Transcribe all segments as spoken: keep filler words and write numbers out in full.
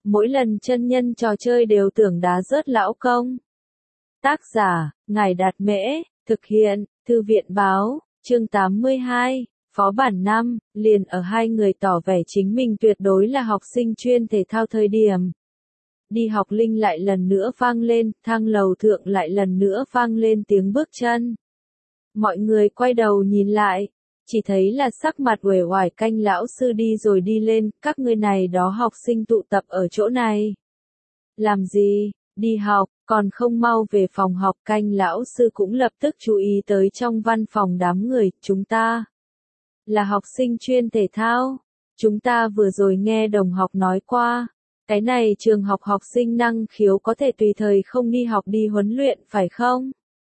mỗi lần chân nhân trò chơi đều tưởng đá rớt lão công. Tác giả, Ngài Đạt Mễ, thực hiện, Thư viện Báo, chương tám mươi hai, Phó bản năm, liền ở hai người tỏ vẻ chính mình tuyệt đối là học sinh chuyên thể thao thời điểm. Đi học linh lại lần nữa vang lên, thang lầu thượng lại lần nữa vang lên tiếng bước chân. Mọi người quay đầu nhìn lại, chỉ thấy là sắc mặt uể oải Canh lão sư đi rồi đi lên, các ngươi này đó học sinh tụ tập ở chỗ này. Làm gì, đi học, còn không mau về phòng học. Canh lão sư cũng lập tức chú ý tới trong văn phòng đám người, chúng ta là học sinh chuyên thể thao. Chúng ta vừa rồi nghe đồng học nói qua, cái này trường học học sinh năng khiếu có thể tùy thời không đi học đi huấn luyện phải không?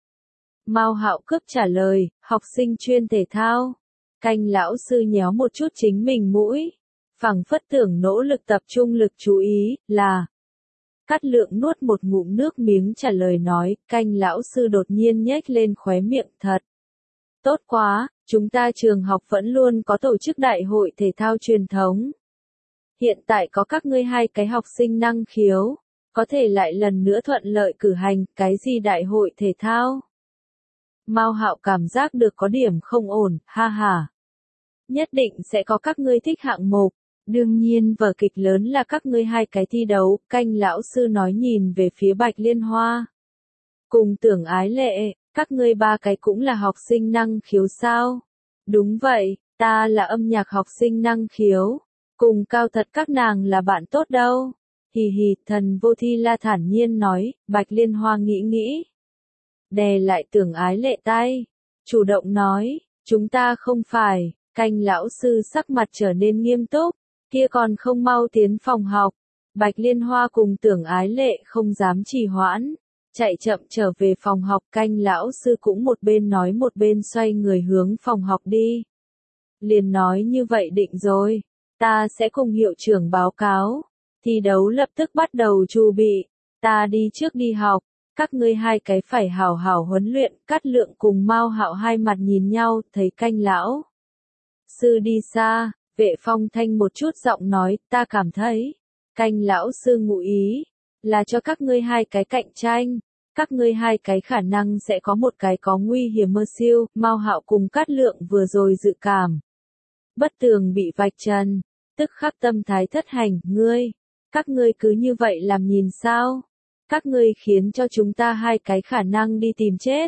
Mao Hạo cướp trả lời, học sinh chuyên thể thao. Canh lão sư nhéo một chút chính mình mũi, phảng phất tưởng nỗ lực tập trung lực chú ý, là. Cát Lượng nuốt một ngụm nước miếng trả lời nói, Canh lão sư đột nhiên nhếch lên khóe miệng, thật. Tốt quá, chúng ta trường học vẫn luôn có tổ chức đại hội thể thao truyền thống. Hiện tại có các ngươi hai cái học sinh năng khiếu, có thể lại lần nữa thuận lợi cử hành, cái gì đại hội thể thao? Mao Hạo cảm giác được có điểm không ổn, ha ha. Nhất định sẽ có các ngươi thích hạng mục, đương nhiên vở kịch lớn là các ngươi hai cái thi đấu. Canh lão sư nói nhìn về phía Bạch Liên Hoa. Cùng Tưởng Ái Lệ, các ngươi ba cái cũng là học sinh năng khiếu sao? Đúng vậy, ta là âm nhạc học sinh năng khiếu, cùng Cao Thật các nàng là bạn tốt đâu. Hì hì, Thần Vô Thi La thản nhiên nói. Bạch Liên Hoa nghĩ nghĩ, đè lại Tưởng Ái Lệ tay, chủ động nói, chúng ta không phải. Canh lão sư sắc mặt trở nên nghiêm túc, kia còn không mau tiến phòng học. Bạch Liên Hoa cùng Tưởng Ái Lệ không dám trì hoãn, chạy chậm trở về phòng học. Canh lão sư cũng một bên nói một bên xoay người hướng phòng học đi. Liền nói như vậy định rồi, ta sẽ cùng hiệu trưởng báo cáo, thi đấu lập tức bắt đầu chuẩn bị, ta đi trước đi học. Các ngươi hai cái phải hảo hảo huấn luyện. Cát Lượng cùng Mao Hạo hai mặt nhìn nhau, thấy Canh lão sư đi xa, Vệ Phong thanh một chút giọng nói, ta cảm thấy, Canh lão sư ngụ ý, là cho các ngươi hai cái cạnh tranh, các ngươi hai cái khả năng sẽ có một cái có nguy hiểm mơ siêu. Mao Hạo cùng Cát Lượng vừa rồi dự cảm bất tường bị vạch trần, tức khắc tâm thái thất hành, ngươi, các ngươi cứ như vậy làm nhìn sao? Các ngươi khiến cho chúng ta hai cái khả năng đi tìm chết.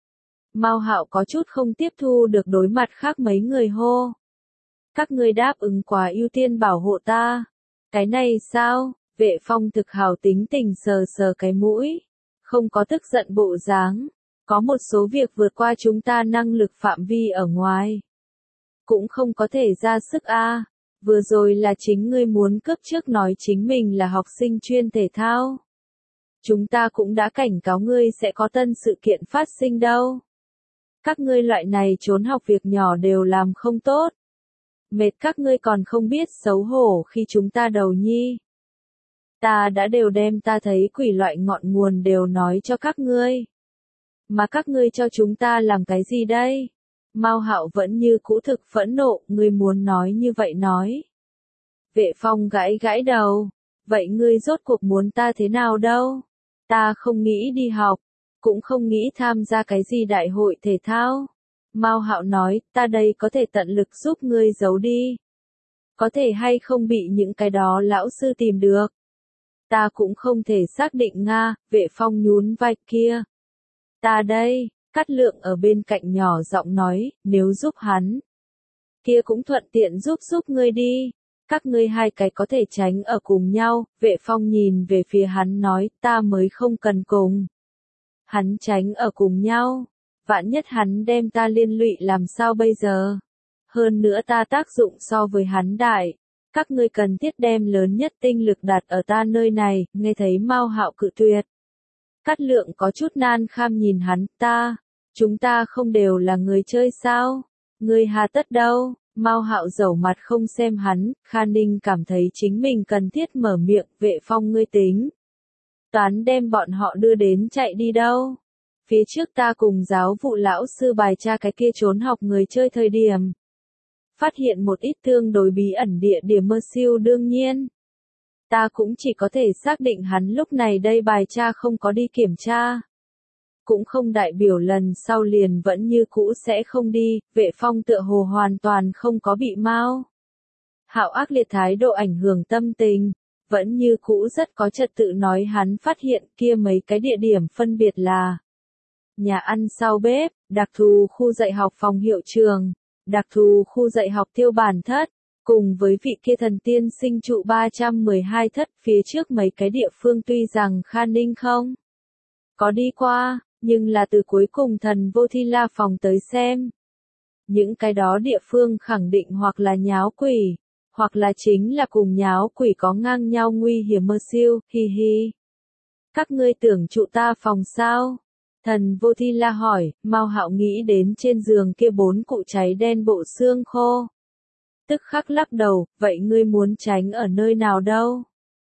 Mao Hạo có chút không tiếp thu được đối mặt khác mấy người hô. Các ngươi đáp ứng quá ưu tiên bảo hộ ta. Cái này sao? Vệ Phong thực hào tính tình sờ sờ cái mũi. Không có tức giận bộ dáng. Có một số việc vượt qua chúng ta năng lực phạm vi ở ngoài. Cũng không có thể ra sức a. À. Vừa rồi là chính ngươi muốn cướp trước nói chính mình là học sinh chuyên thể thao. Chúng ta cũng đã cảnh cáo ngươi sẽ có tân sự kiện phát sinh đâu. Các ngươi loại này trốn học việc nhỏ đều làm không tốt. Mệt các ngươi còn không biết xấu hổ khi chúng ta đầu nhi. Ta đã đều đem ta thấy quỷ loại ngọn nguồn đều nói cho các ngươi. Mà các ngươi cho chúng ta làm cái gì đây? Mao Hạo vẫn như cũ thực phẫn nộ, ngươi muốn nói như vậy nói. Vệ Phong gãi gãi đầu, vậy ngươi rốt cuộc muốn ta thế nào đâu? Ta không nghĩ đi học, cũng không nghĩ tham gia cái gì đại hội thể thao. Mao Hạo nói, ta đây có thể tận lực giúp ngươi giấu đi. Có thể hay không bị những cái đó lão sư tìm được. Ta cũng không thể xác định nga. Vệ Phong nhún vai, kia. Ta đây, Cát Lượng ở bên cạnh nhỏ giọng nói, nếu giúp hắn, kia cũng thuận tiện giúp giúp ngươi đi. Các ngươi hai cái có thể tránh ở cùng nhau. Vệ Phong nhìn về phía hắn nói, ta mới không cần cùng hắn tránh ở cùng nhau. Vạn nhất hắn đem ta liên lụy làm sao bây giờ? Hơn nữa ta tác dụng so với hắn đại. Các ngươi cần thiết đem lớn nhất tinh lực đặt ở ta nơi này. Nghe thấy Mao Hạo cự tuyệt, Cát Lượng có chút nan kham nhìn hắn, ta, chúng ta không đều là người chơi sao? Ngươi hà tất đâu? Mao Hạo dẩu mặt không xem hắn. Kha Ninh cảm thấy chính mình cần thiết mở miệng. Vệ Phong, ngươi tính toán đem bọn họ đưa đến chạy đi đâu? Phía trước ta cùng giáo vụ lão sư bài tra cái kia trốn học người chơi thời điểm, phát hiện một ít tương đối bí ẩn địa điểm mơ siêu. Đương nhiên, Ta cũng chỉ có thể xác định hắn lúc này đây bài tra không có đi kiểm tra. Cũng không đại biểu lần sau liền vẫn như cũ sẽ không đi, Vệ Phong tựa hồ hoàn toàn không có bị mau. Hạo ác liệt thái độ ảnh hưởng tâm tình, vẫn như cũ rất có trật tự nói hắn phát hiện kia mấy cái địa điểm phân biệt là nhà ăn sau bếp, đặc thù khu dạy học phòng hiệu trường, đặc thù khu dạy học tiêu bản thất, cùng với vị kia thần tiên sinh trụ ba trăm mười hai thất phía trước mấy cái địa phương tuy rằng Kha Ninh không có đi qua, nhưng là từ cuối cùng thần vô thi la phòng tới xem. Những cái đó địa phương khẳng định hoặc là nháo quỷ, hoặc là chính là cùng nháo quỷ có ngang nhau nguy hiểm mơ siêu, hi hi. Các ngươi tưởng trụ ta phòng sao? Thần vô thi la hỏi, Mao Hạo nghĩ đến trên giường kia bốn cụ cháy đen bộ xương khô. Tức khắc lắc đầu, vậy ngươi muốn tránh ở nơi nào đâu?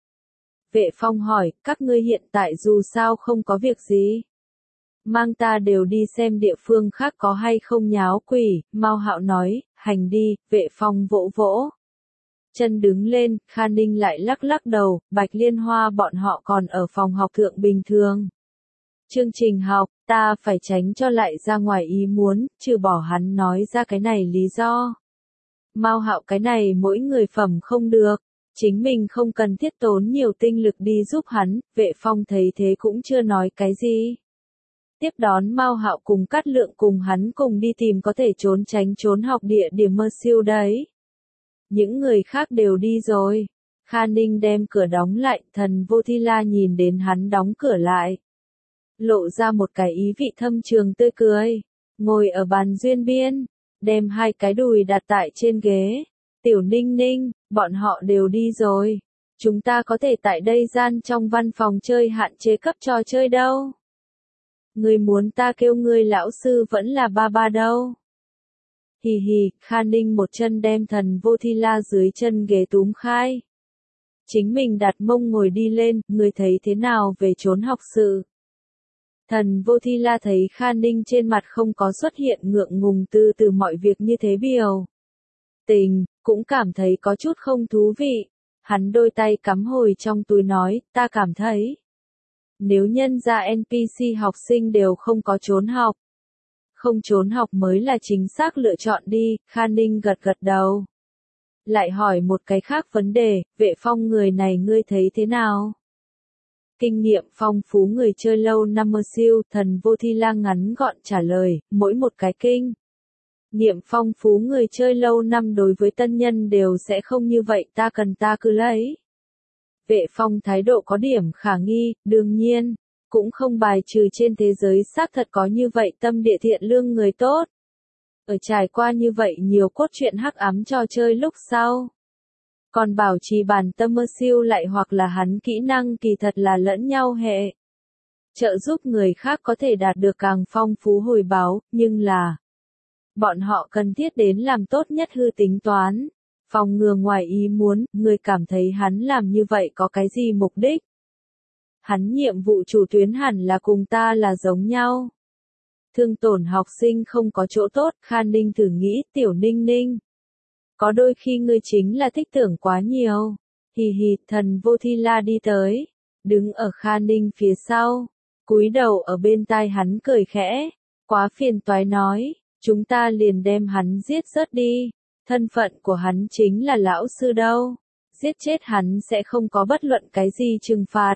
Vệ Phong hỏi, các ngươi hiện tại dù sao không có việc gì. Mang ta đều đi xem địa phương khác có hay không nháo quỷ, Mao Hạo nói, hành đi, Vệ Phong vỗ vỗ. Chân đứng lên, Kha Ninh lại lắc lắc đầu, Bạch Liên Hoa bọn họ còn ở phòng học thượng bình thường. Chương trình học, ta phải tránh cho lại ra ngoài ý muốn, trừ bỏ hắn nói ra cái này lý do. Mao Hạo cái này mỗi người phẩm không được, chính mình không cần thiết tốn nhiều tinh lực đi giúp hắn, Vệ Phong thấy thế cũng chưa nói cái gì. Tiếp đón Mao Hạo cùng Cát Lượng cùng hắn cùng đi tìm có thể trốn tránh trốn học địa điểm mơ siêu đấy. Những người khác đều đi rồi. Kha Ninh đem cửa đóng lại, thần vô thi la nhìn đến hắn đóng cửa lại. Lộ ra một cái ý vị thâm trường tươi cười. Ngồi ở bàn duyên biên, đem hai cái đùi đặt tại trên ghế. Tiểu Ninh Ninh, bọn họ đều đi rồi. Chúng ta có thể tại đây gian trong văn phòng chơi hạn chế cấp trò chơi đâu. Ngươi muốn ta kêu ngươi lão sư vẫn là ba ba đâu. Hì hì, Kha Ninh một chân đem thần vô thi la dưới chân ghế túm khai. Chính mình đặt mông ngồi đi lên, ngươi thấy thế nào về trốn học sự. Thần vô thi la thấy Kha Ninh trên mặt không có xuất hiện ngượng ngùng từ từ mọi việc như thế biểu. Tình, cũng cảm thấy có chút không thú vị. Hắn đôi tay cắm hồi trong túi nói, ta cảm thấy. Nếu nhân ra en pê xê học sinh đều không có trốn học. Không trốn học mới là chính xác lựa chọn đi, Kha Ninh gật gật đầu. Lại hỏi một cái khác vấn đề, Vệ Phong người này ngươi thấy thế nào? Kinh nghiệm phong phú người chơi lâu năm mơ siêu, thần vô thi la ngắn gọn trả lời, mỗi một cái kinh. Nghiệm phong phú người chơi lâu năm đối với tân nhân đều sẽ không như vậy, ta cần ta cứ lấy. Vệ Phong thái độ có điểm khả nghi, đương nhiên, cũng không bài trừ trên thế giới xác thật có như vậy tâm địa thiện lương người tốt. Ở trải qua như vậy nhiều cốt truyện hắc ám trò chơi lúc sau. Còn bảo trì bản tâm mơ siêu lại hoặc là hắn kỹ năng kỳ thật là lẫn nhau hệ. Trợ giúp người khác có thể đạt được càng phong phú hồi báo, nhưng là bọn họ cần thiết đến làm tốt nhất hư tính toán. Phòng ngừa ngoài ý muốn, người cảm thấy hắn làm như vậy có cái gì mục đích? Hắn nhiệm vụ chủ tuyến hẳn là cùng ta là giống nhau. Thương tổn học sinh không có chỗ tốt, Kha Ninh thử nghĩ, Tiểu Ninh Ninh. Có đôi khi ngươi chính là thích tưởng quá nhiều. Hì hì, thần vô thi la đi tới. Đứng ở Kha Ninh phía sau. Cúi đầu ở bên tai hắn cười khẽ. Quá phiền toái nói. Chúng ta liền đem hắn giết rớt đi. Thân phận của hắn chính là lão sư đâu. Giết chết hắn sẽ không có bất luận cái gì trừng phạt.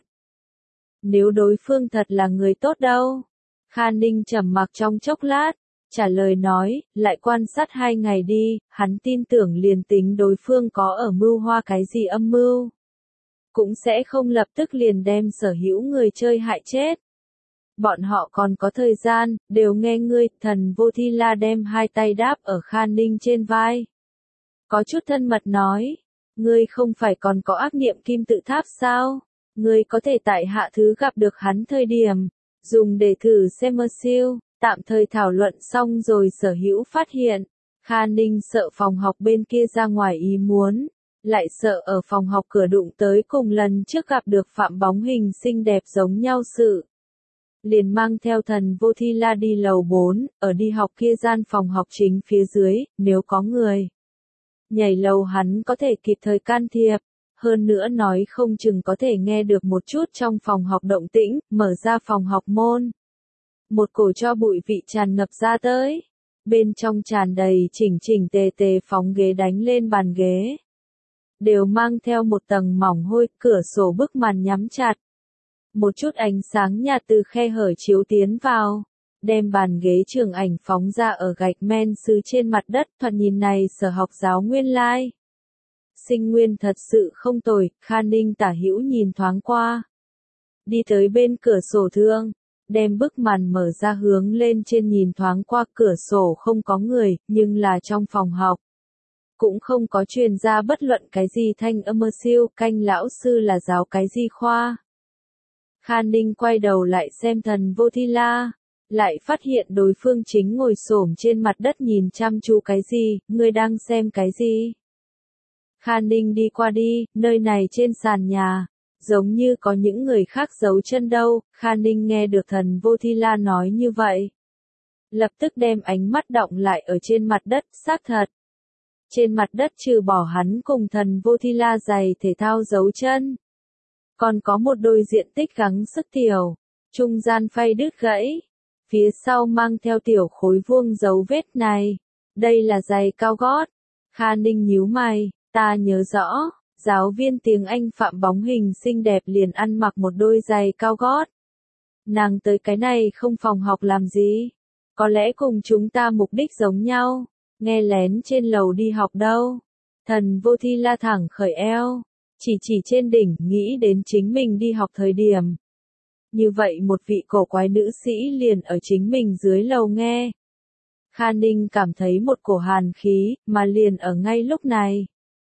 Nếu đối phương thật là người tốt đâu. Kha Ninh trầm mặc trong chốc lát. Trả lời nói, lại quan sát hai ngày đi, hắn tin tưởng liền tính đối phương có ở mưu hoa cái gì âm mưu. Cũng sẽ không lập tức liền đem sở hữu người chơi hại chết. Bọn họ còn có thời gian, đều nghe ngươi, thần vô thi la đem hai tay đáp ở Kha Ninh trên vai. Có chút thân mật nói, ngươi không phải còn có ác niệm kim tự tháp sao? Ngươi có thể tại hạ thứ gặp được hắn thời điểm, dùng để thử xem mơ siêu. Tạm thời thảo luận xong rồi sở hữu phát hiện, Kha Ninh sợ phòng học bên kia ra ngoài ý muốn, lại sợ ở phòng học cửa đụng tới cùng lần trước gặp được phạm bóng hình xinh đẹp giống nhau sự. Liền mang theo thần vô thi la đi lầu bốn, ở đi học kia gian phòng học chính phía dưới, nếu có người nhảy lầu hắn có thể kịp thời can thiệp, hơn nữa nói không chừng có thể nghe được một chút trong phòng học động tĩnh, mở ra phòng học môn. Một cổ cho bụi vị tràn ngập ra tới. Bên trong tràn đầy chỉnh chỉnh tề tề phóng ghế đánh lên bàn ghế. Đều mang theo một tầng mỏng hôi, cửa sổ bức màn nhắm chặt. Một chút ánh sáng nhạt từ khe hở chiếu tiến vào, đem bàn ghế trường ảnh phóng ra ở gạch men sứ trên mặt đất, thoạt nhìn này sở học giáo nguyên lai. Sinh nguyên thật sự không tồi, Kha Ninh tả hữu nhìn thoáng qua. Đi tới bên cửa sổ thượng, đem bức màn mở ra hướng lên trên nhìn thoáng qua, cửa sổ không có người, nhưng là trong phòng học. Cũng không có truyền ra bất luận cái gì thanh âm mơ siêu, canh lão sư là giáo cái gì khoa. Kha Ninh quay đầu lại xem Thần Vô Thi La, lại phát hiện đối phương chính ngồi xổm trên mặt đất nhìn chăm chú cái gì, ngươi đang xem cái gì. Kha Ninh đi qua đi, nơi này trên sàn nhà, giống như có những người khác giấu chân đâu, Kha Ninh nghe được Thần Vô Thi La nói như vậy. Lập tức đem ánh mắt đọng lại ở trên mặt đất, xác thật. Trên mặt đất trừ bỏ hắn cùng Thần Vô Thi La giày thể thao giấu chân. Còn có một đôi diện tích gắng sức tiểu, trung gian phay đứt gãy, phía sau mang theo tiểu khối vuông dấu vết này. Đây là giày cao gót. Kha Ninh nhíu mày, ta nhớ rõ, giáo viên tiếng Anh Phạm bóng hình xinh đẹp liền ăn mặc một đôi giày cao gót. Nàng tới cái này không phòng học làm gì? Có lẽ cùng chúng ta mục đích giống nhau, nghe lén trên lầu đi học đâu. Thần Vô Thi La thẳng khởi eo, chỉ chỉ trên đỉnh, nghĩ đến chính mình đi học thời điểm. Như vậy một vị cổ quái nữ sĩ liền ở chính mình dưới lầu nghe. Kha Ninh cảm thấy một cổ hàn khí, mà liền ở ngay lúc này.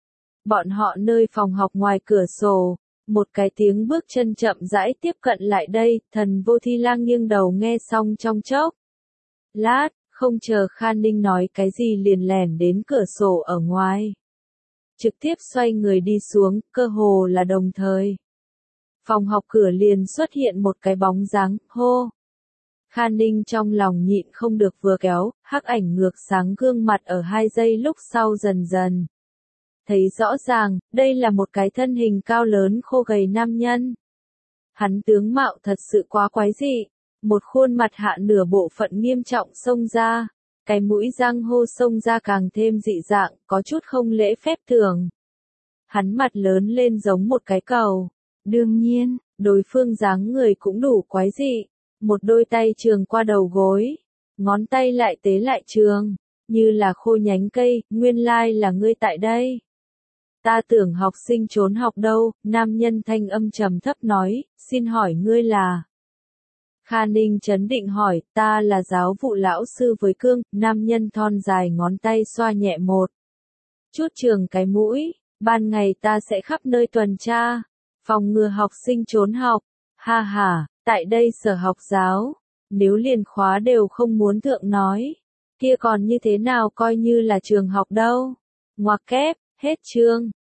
Bọn họ nơi phòng học ngoài cửa sổ, một cái tiếng bước chân chậm rãi tiếp cận lại đây, Thần Vô Thi La nghiêng đầu nghe xong trong chốc. Lát, không chờ Kha Ninh nói cái gì liền lẻn đến cửa sổ ở ngoài. Trực tiếp xoay người đi xuống, cơ hồ là đồng thời. Phòng học cửa liền xuất hiện một cái bóng dáng, hô. Kha Ninh trong lòng nhịn không được vừa kéo, hắc ảnh ngược sáng gương mặt ở hai giây lúc sau dần dần. Thấy rõ ràng, đây là một cái thân hình cao lớn khô gầy nam nhân. Hắn tướng mạo thật sự quá quái dị, một khuôn mặt hạ nửa bộ phận nghiêm trọng xông ra, cái mũi răng hô xông ra càng thêm dị dạng, có chút không lễ phép thường. Hắn mặt lớn lên giống một cái cầu. Đương nhiên, đối phương dáng người cũng đủ quái dị, một đôi tay trường qua đầu gối, ngón tay lại tế lại trường, như là khô nhánh cây, nguyên lai là ngươi tại đây. Ta tưởng học sinh trốn học đâu, nam nhân thanh âm trầm thấp nói, xin hỏi ngươi là. Kha Ninh chấn định hỏi, ta là giáo vụ lão sư với cương, nam nhân thon dài ngón tay xoa nhẹ một chút trường cái mũi, ban ngày ta sẽ khắp nơi tuần tra, phòng ngừa học sinh trốn học, ha ha, tại đây sở học giáo, nếu liền khóa đều không muốn thượng nói, kia còn như thế nào coi như là trường học đâu, ngoặc kép, hết chương.